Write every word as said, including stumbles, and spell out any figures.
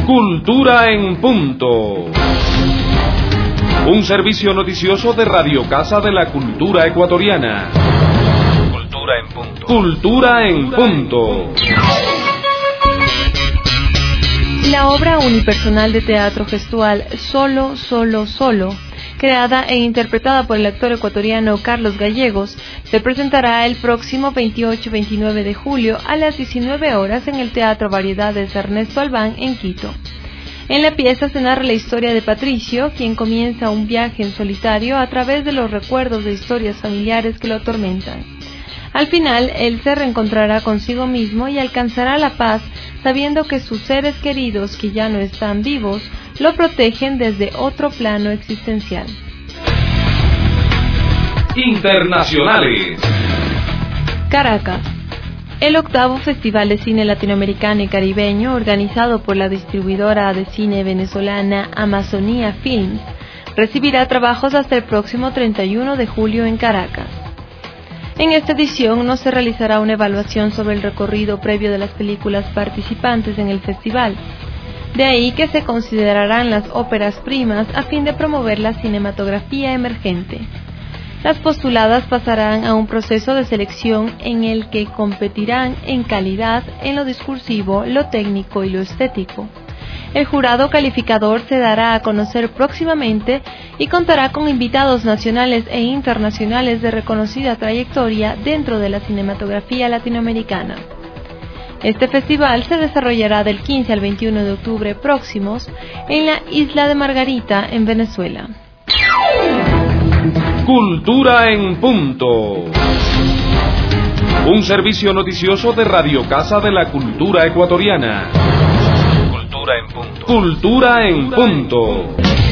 Cultura en Punto. Un servicio noticioso de Radio Casa de la Cultura Ecuatoriana. Cultura en Punto. Cultura en Punto. La obra unipersonal de teatro gestual Solo, Solo, Solo, creada e interpretada por el actor ecuatoriano Carlos Gallegos, se presentará el próximo veintiocho y veintinueve de julio a las diecinueve horas en el Teatro Variedades Ernesto Albán en Quito. En la pieza se narra la historia de Patricio, quien comienza un viaje en solitario a través de los recuerdos de historias familiares que lo atormentan. Al final, él se reencontrará consigo mismo y alcanzará la paz sabiendo que sus seres queridos, que ya no están vivos, lo protegen desde otro plano existencial. Internacionales. Caracas. El octavo Festival de Cine Latinoamericano y Caribeño, organizado por la distribuidora de cine venezolana Amazonía Films, recibirá trabajos hasta el próximo treinta y uno de julio en Caracas. En esta edición no se realizará una evaluación sobre el recorrido previo de las películas participantes en el festival. De ahí que se considerarán las óperas primas a fin de promover la cinematografía emergente. Las postuladas pasarán a un proceso de selección en el que competirán en calidad en lo discursivo, lo técnico y lo estético. El jurado calificador se dará a conocer próximamente y contará con invitados nacionales e internacionales de reconocida trayectoria dentro de la cinematografía latinoamericana. Este festival se desarrollará del quince al veintiuno de octubre próximos en la isla de Margarita, en Venezuela. Cultura en Punto. Un servicio noticioso de Radio Casa de la Cultura Ecuatoriana. Cultura en Punto. Cultura en Punto.